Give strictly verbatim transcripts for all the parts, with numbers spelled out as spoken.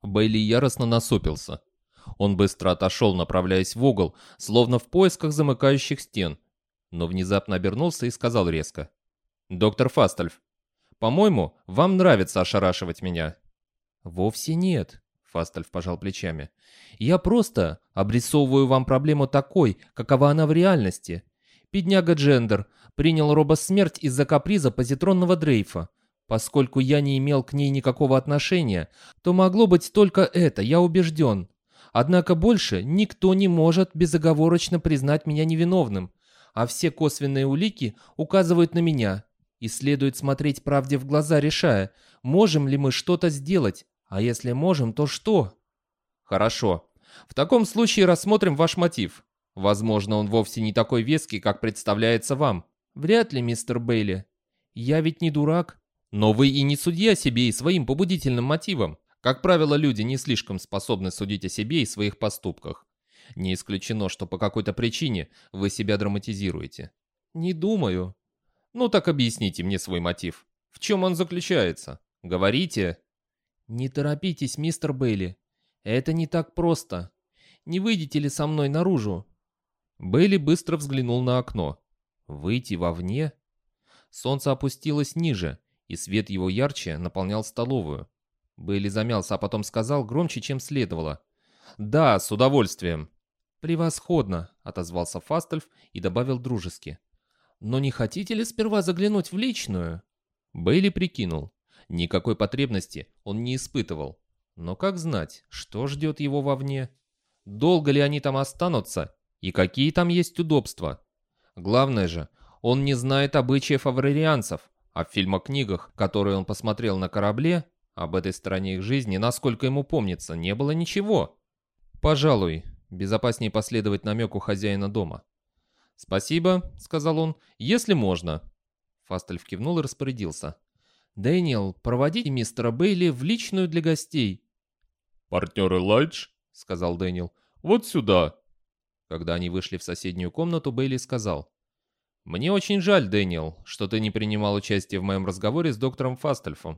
Бейли яростно насупился. Он быстро отошел, направляясь в угол, словно в поисках замыкающих стен, но внезапно обернулся и сказал резко: «Доктор Фастальф, по-моему, вам нравится ошарашивать меня». «Вовсе нет», — Фастальф пожал плечами. «Я просто обрисовываю вам проблему такой, какова она в реальности. Бедняга Джендер принял робосмерть из-за каприза позитронного дрейфа. Поскольку я не имел к ней никакого отношения, то могло быть только это, я убежден. Однако больше никто не может безоговорочно признать меня невиновным, а все косвенные улики указывают на меня, и следует смотреть правде в глаза, решая, можем ли мы что-то сделать, а если можем, то что? Хорошо. В таком случае рассмотрим ваш мотив. Возможно, он вовсе не такой веский, как представляется вам. Вряд ли, мистер Бейли. Я ведь не дурак. Но вы и не судья себе и своим побудительным мотивам. Как правило, люди не слишком способны судить о себе и своих поступках. Не исключено, что по какой-то причине вы себя драматизируете. Не думаю. Ну так объясните мне свой мотив. В чем он заключается? Говорите. Не торопитесь, мистер Бейли. Это не так просто. Не выйдете ли со мной наружу? Бейли быстро взглянул на окно. Выйти вовне? Солнце опустилось ниже, и свет его ярче наполнял столовую. Бейли замялся, а потом сказал громче, чем следовало: «Да, с удовольствием». «Превосходно», — отозвался Фастальф и добавил дружески. «Но не хотите ли сперва заглянуть в личную?» Бейли прикинул. Никакой потребности он не испытывал. Но как знать, что ждет его вовне? Долго ли они там останутся? И какие там есть удобства? Главное же, он не знает обычаев аврарианцев, а в фильмах-книгах, которые он посмотрел на корабле, об этой стороне их жизни, насколько ему помнится, не было ничего. Пожалуй, безопаснее последовать намеку хозяина дома. «Спасибо», — сказал он, — «если можно». Фастальф кивнул и распорядился. «Дэниел, проводите мистера Бейли в личную для гостей». «Партнер Элайдж», — сказал Дэниел, — «вот сюда». Когда они вышли в соседнюю комнату, Бейли сказал: «Мне очень жаль, Дэниел, что ты не принимал участие в моем разговоре с доктором Фастальфом».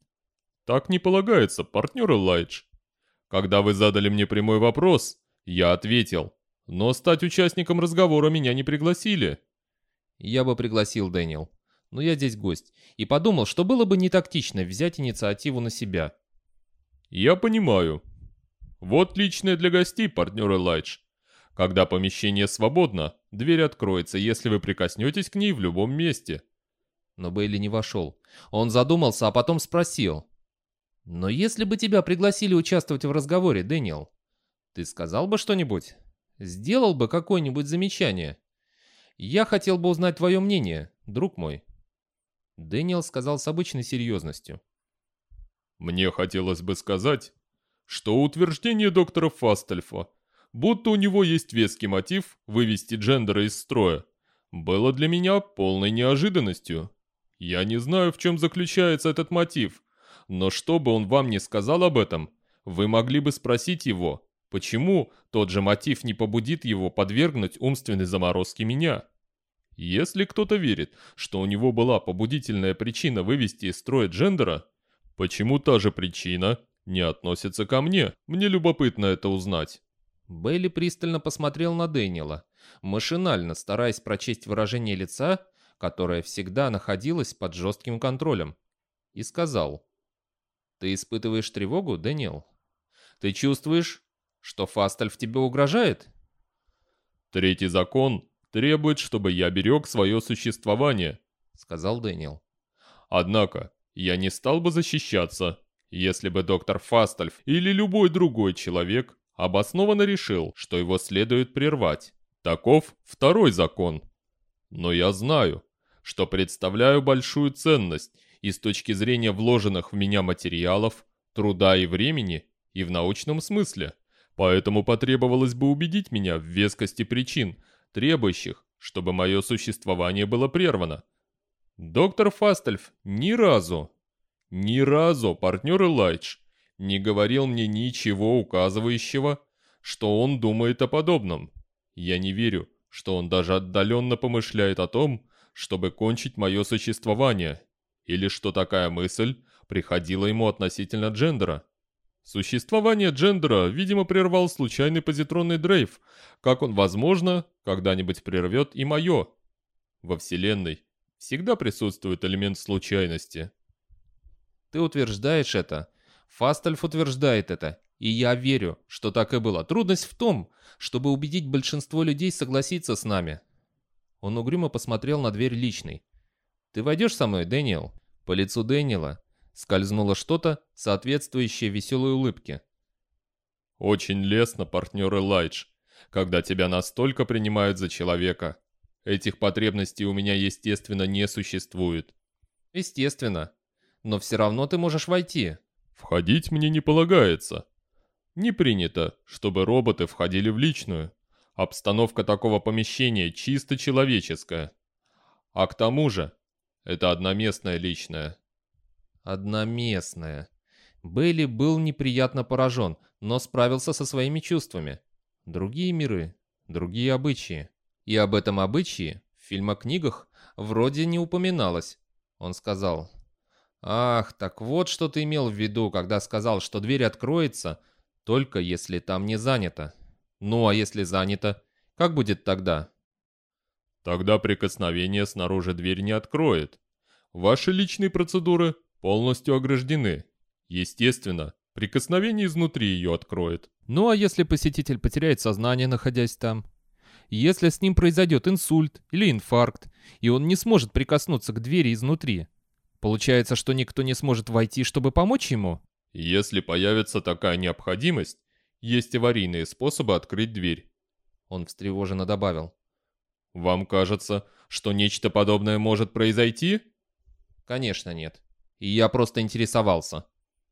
«Так не полагается, партнер Элайдж. Когда вы задали мне прямой вопрос, я ответил, но стать участником разговора меня не пригласили». «Я бы пригласил, Дэниел, но я здесь гость, и подумал, что было бы не тактично взять инициативу на себя». «Я понимаю. Вот личное для гостей, партнер Элайдж. Когда помещение свободно, дверь откроется, если вы прикоснетесь к ней в любом месте». Но Бейли не вошел. Он задумался, а потом спросил: «Но если бы тебя пригласили участвовать в разговоре, Дэниел, ты сказал бы что-нибудь? Сделал бы какое-нибудь замечание? Я хотел бы узнать твое мнение, друг мой». Дэниел сказал с обычной серьезностью: «Мне хотелось бы сказать, что утверждение доктора Фастальфа, будто у него есть веский мотив вывести Джендера из строя, было для меня полной неожиданностью. Я не знаю, в чем заключается этот мотив, но что бы он вам ни сказал об этом, вы могли бы спросить его, почему тот же мотив не побудит его подвергнуть умственной заморозке меня. Если кто-то верит, что у него была побудительная причина вывести из строя Джендера, почему та же причина не относится ко мне? Мне любопытно это узнать». Бейли пристально посмотрел на Дэниела, машинально стараясь прочесть выражение лица, которое всегда находилось под жестким контролем, и сказал: «Ты испытываешь тревогу, Дэниел? Ты чувствуешь, что Фастальф тебе угрожает?» «Третий закон требует, чтобы я берег свое существование», — сказал Дэниел. «Однако я не стал бы защищаться, если бы доктор Фастальф или любой другой человек обоснованно решил, что его следует прервать. Таков второй закон. Но я знаю, что представляю большую ценность и с точки зрения вложенных в меня материалов, труда и времени, и в научном смысле. Поэтому потребовалось бы убедить меня в вескости причин, требующих, чтобы мое существование было прервано. Доктор Фастальф ни разу, ни разу, партнер Элайдж, не говорил мне ничего указывающего, что он думает о подобном. Я не верю, что он даже отдаленно помышляет о том, чтобы кончить мое существование, или что такая мысль приходила ему относительно Джендера. Существование Джендера, видимо, прервал случайный позитронный дрейф, как он, возможно, когда-нибудь прервет и мое. Во Вселенной всегда присутствует элемент случайности. Ты утверждаешь это. Фастальф утверждает это. И я верю, что так и было. Трудность в том, чтобы убедить большинство людей согласиться с нами. Он угрюмо посмотрел на дверь личной. «Ты войдешь со мной, Дэниел?» По лицу Дэниела скользнуло что-то, соответствующее веселой улыбке. «Очень лестно, партнер Элайдж, когда тебя настолько принимают за человека. Этих потребностей у меня, естественно, не существует». «Естественно. Но все равно ты можешь войти». «Входить мне не полагается. Не принято, чтобы роботы входили в личную. Обстановка такого помещения чисто человеческая. А к тому же, это одноместная личная». Одноместная. Бейли был неприятно поражен, но справился со своими чувствами. Другие миры, другие обычаи. И об этом обычае в фильмах-книгах вроде не упоминалось. Он сказал: «Ах, так вот что ты имел в виду, когда сказал, что дверь откроется, только если там не занято. Ну а если занято, как будет тогда?» «Тогда прикосновение снаружи дверь не откроет. Ваши личные процедуры полностью ограждены. Естественно, прикосновение изнутри ее откроет». «Ну а если посетитель потеряет сознание, находясь там? Если с ним произойдет инсульт или инфаркт, и он не сможет прикоснуться к двери изнутри, получается, что никто не сможет войти, чтобы помочь ему?» «Если появится такая необходимость, есть аварийные способы открыть дверь». Он встревоженно добавил: «Вам кажется, что нечто подобное может произойти?» «Конечно нет. И я просто интересовался».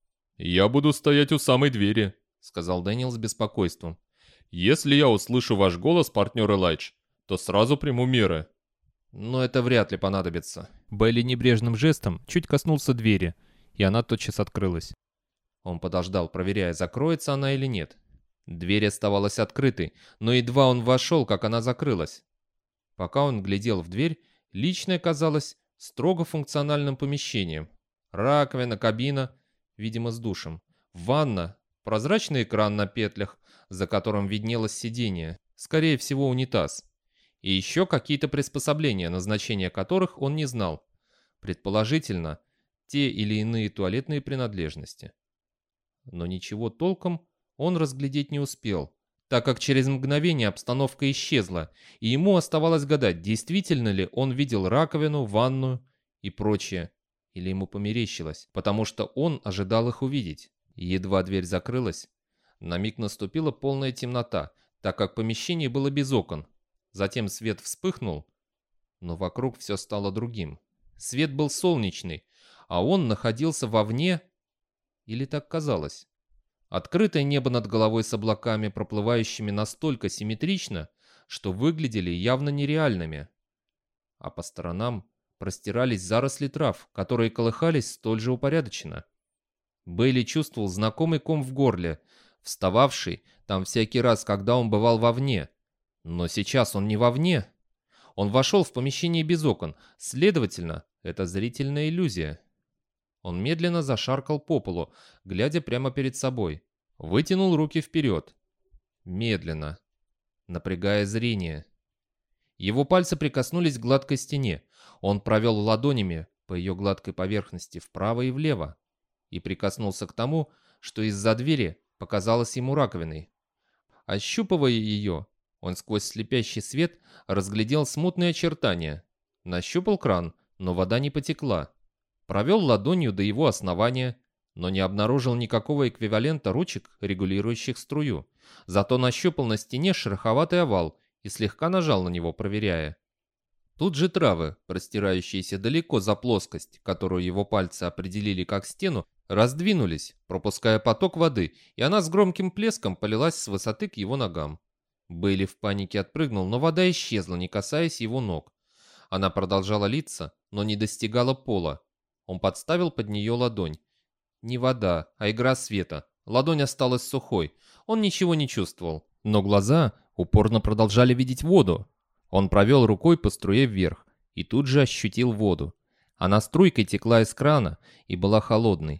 «Я буду стоять у самой двери», — сказал Дэниел с беспокойством. «Если я услышу ваш голос, партнер Элайдж, то сразу приму меры». «Но это вряд ли понадобится». Бейли небрежным жестом чуть коснулся двери, и она тотчас открылась. Он подождал, проверяя, закроется она или нет. Дверь оставалась открытой, но едва он вошел, как она закрылась. Пока он глядел в дверь, личное казалось строго функциональным помещением. Раковина, кабина, видимо, с душем. Ванна, прозрачный экран на петлях, за которым виднелось сиденье, скорее всего, унитаз. И еще какие-то приспособления, назначения которых он не знал. Предположительно, те или иные туалетные принадлежности. Но ничего толком он разглядеть не успел, так как через мгновение обстановка исчезла, и ему оставалось гадать, действительно ли он видел раковину, ванную и прочее, или ему померещилось, потому что он ожидал их увидеть. Едва дверь закрылась, на миг наступила полная темнота, так как помещение было без окон. Затем свет вспыхнул, но вокруг все стало другим. Свет был солнечный, а он находился вовне, или так казалось. Открытое небо над головой с облаками, проплывающими настолько симметрично, что выглядели явно нереальными. А по сторонам простирались заросли трав, которые колыхались столь же упорядоченно. Бейли чувствовал знакомый ком в горле, встававший там всякий раз, когда он бывал вовне. Но сейчас он не вовне. Он вошел в помещение без окон, следовательно, это зрительная иллюзия. Он медленно зашаркал по полу, глядя прямо перед собой. Вытянул руки вперед. Медленно, напрягая зрение. Его пальцы прикоснулись к гладкой стене. Он провел ладонями по ее гладкой поверхности вправо и влево и прикоснулся к тому, что из-за двери показалось ему раковиной. Ощупывая ее, он сквозь слепящий свет разглядел смутные очертания. Нащупал кран, но вода не потекла. Провел ладонью до его основания, но не обнаружил никакого эквивалента ручек, регулирующих струю. Зато нащупал на стене шероховатый овал и слегка нажал на него, проверяя. Тут же травы, простирающиеся далеко за плоскость, которую его пальцы определили как стену, раздвинулись, пропуская поток воды, и она с громким плеском полилась с высоты к его ногам. Бейли в панике отпрыгнул, но вода исчезла, не касаясь его ног. Она продолжала литься, но не достигала пола. Он подставил под нее ладонь. Не вода, а игра света. Ладонь осталась сухой. Он ничего не чувствовал. Но глаза упорно продолжали видеть воду. Он провел рукой по струе вверх и тут же ощутил воду. Она струйкой текла из крана и была холодной.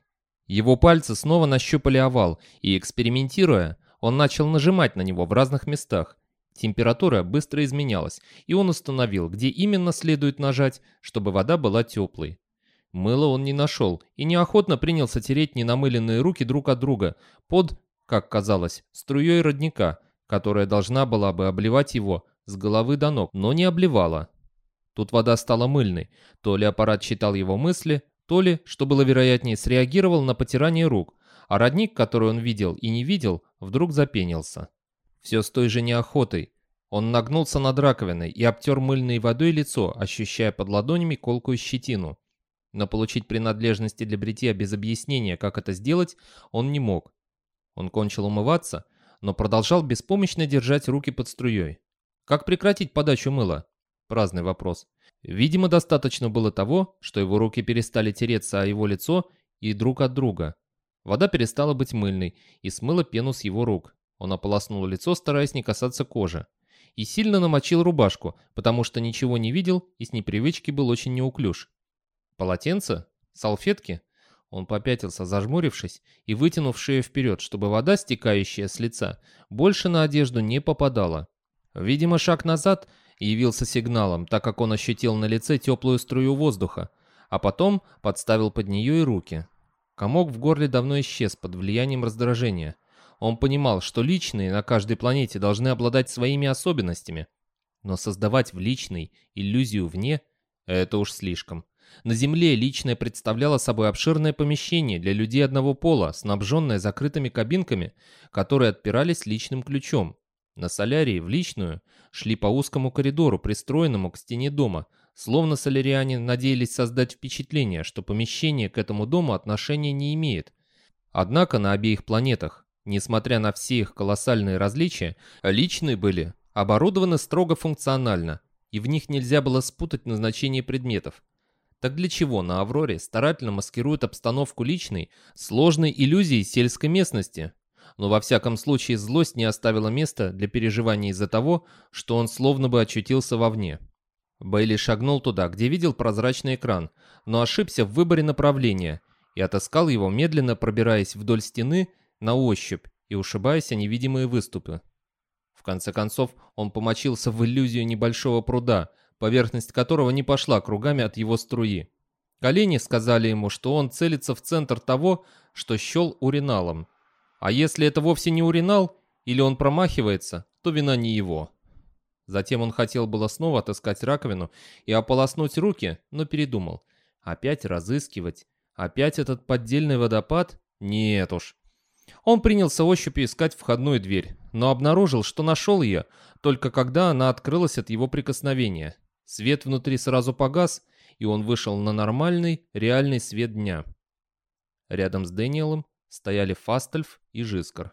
Его пальцы снова нащупали овал, и, экспериментируя, он начал нажимать на него в разных местах. Температура быстро изменялась, и он установил, где именно следует нажать, чтобы вода была теплой. Мыла он не нашел и неохотно принялся тереть ненамыленные руки друг от друга под, как казалось, струей родника, которая должна была бы обливать его с головы до ног, но не обливала. Тут вода стала мыльной, то ли аппарат читал его мысли, то ли, что было вероятнее, среагировал на потирание рук, а родник, который он видел и не видел, вдруг запенился. Все с той же неохотой. Он нагнулся над раковиной и обтер мыльной водой лицо, ощущая под ладонями колкую щетину. Но получить принадлежности для бритья без объяснения, как это сделать, он не мог. Он кончил умываться, но продолжал беспомощно держать руки под струей. Как прекратить подачу мыла? Праздный вопрос. Видимо, достаточно было того, что его руки перестали тереться о его лицо и друг от друга. Вода перестала быть мыльной и смыла пену с его рук. Он ополоснул лицо, стараясь не касаться кожи. И сильно намочил рубашку, потому что ничего не видел и с непривычки был очень неуклюж. Полотенце? Салфетки? Он попятился, зажмурившись и вытянув шею вперед, чтобы вода, стекающая с лица, больше на одежду не попадала. Видимо, шаг назад явился сигналом, так как он ощутил на лице теплую струю воздуха, а потом подставил под нее и руки. Комок в горле давно исчез под влиянием раздражения. Он понимал, что личные на каждой планете должны обладать своими особенностями, но создавать в личной иллюзию вне – это уж слишком. На Земле личное представляло собой обширное помещение для людей одного пола, снабженное закрытыми кабинками, которые отпирались личным ключом. На Солярии в личную шли по узкому коридору, пристроенному к стене дома, словно соляриане надеялись создать впечатление, что помещение к этому дому отношения не имеет. Однако на обеих планетах, несмотря на все их колоссальные различия, личные были оборудованы строго функционально, и в них нельзя было спутать назначение предметов. Так для чего на Авроре старательно маскируют обстановку личной, сложной иллюзией сельской местности? Но во всяком случае злость не оставила места для переживаний из-за того, что он словно бы очутился вовне. Бейли шагнул туда, где видел прозрачный экран, но ошибся в выборе направления и отыскал его, медленно пробираясь вдоль стены на ощупь и ушибаясь о невидимые выступы. В конце концов он помочился в иллюзию небольшого пруда, поверхность которого не пошла кругами от его струи. Колени сказали ему, что он целится в центр того, что счел уриналом. А если это вовсе не уринал, или он промахивается, то вина не его. Затем он хотел было снова отыскать раковину и ополоснуть руки, но передумал. Опять разыскивать? Опять этот поддельный водопад? Нет уж. Он принялся ощупью искать входную дверь, но обнаружил, что нашел ее, только когда она открылась от его прикосновения. Свет внутри сразу погас, и он вышел на нормальный, реальный свет дня. Рядом с Дэниелом стояли Фастальф и Жискар.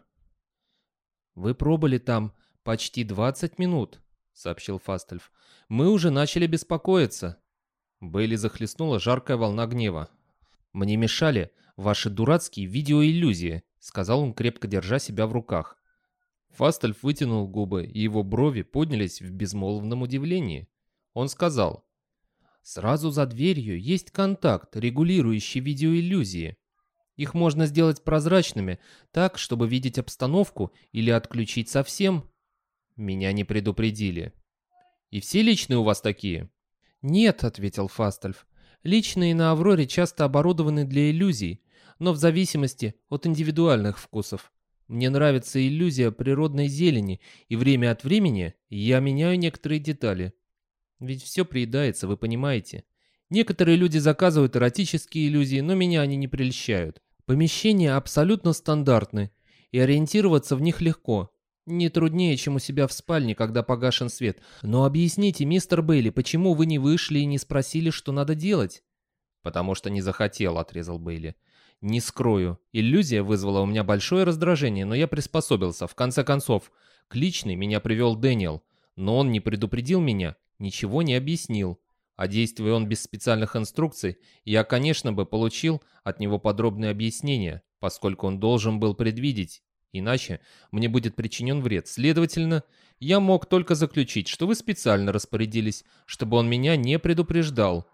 «Вы пробыли там почти двадцать минут», — сообщил Фастальф. «Мы уже начали беспокоиться». Бейли захлестнула жаркая волна гнева. «Мне мешали ваши дурацкие видеоиллюзии», — сказал он, крепко держа себя в руках. Фастальф вытянул губы, и его брови поднялись в безмолвном удивлении. Он сказал: «Сразу за дверью есть контакт, регулирующий видеоиллюзии. Их можно сделать прозрачными, так, чтобы видеть обстановку, или отключить совсем». Меня не предупредили. «И все личные у вас такие?» «Нет», — ответил Фастальф. «Личные на Авроре часто оборудованы для иллюзий, но в зависимости от индивидуальных вкусов. Мне нравится иллюзия природной зелени, и время от времени я меняю некоторые детали. Ведь все приедается, вы понимаете. Некоторые люди заказывают эротические иллюзии, но меня они не прельщают. Помещения абсолютно стандартны, и ориентироваться в них легко. Не труднее, чем у себя в спальне, когда погашен свет. Но объясните, мистер Бейли, почему вы не вышли и не спросили, что надо делать?» «Потому что не захотел», — отрезал Бейли. «Не скрою, иллюзия вызвала у меня большое раздражение, но я приспособился. В конце концов, к личной меня привел Дэниел, но он не предупредил меня, ничего не объяснил. А действуя он без специальных инструкций, я, конечно, бы получил от него подробные объяснения, поскольку он должен был предвидеть, иначе мне будет причинен вред. Следовательно, я мог только заключить, что вы специально распорядились, чтобы он меня не предупреждал.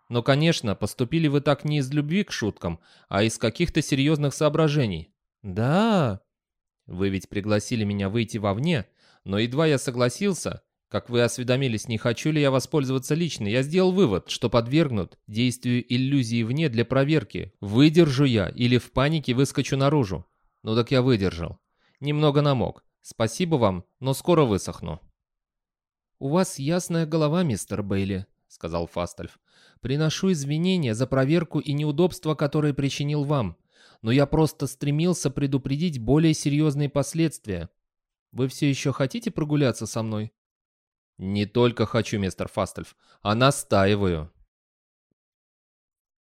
Но, конечно, поступили вы так не из любви к шуткам, а из каких-то серьезных соображений. Да, вы ведь пригласили меня выйти вовне, но едва я согласился, как вы осведомились, не хочу ли я воспользоваться лично, я сделал вывод, что подвергнут действию иллюзии вне для проверки. Выдержу я или в панике выскочу наружу. Ну так я выдержал. Немного намок. Спасибо вам, но скоро высохну. «У вас ясная голова, мистер Бейли», — сказал Фастальф. «Приношу извинения за проверку и неудобства, которые причинил вам, но я просто стремился предупредить более серьезные последствия. Вы все еще хотите прогуляться со мной?» «Не только хочу, мистер Фастальф, а настаиваю».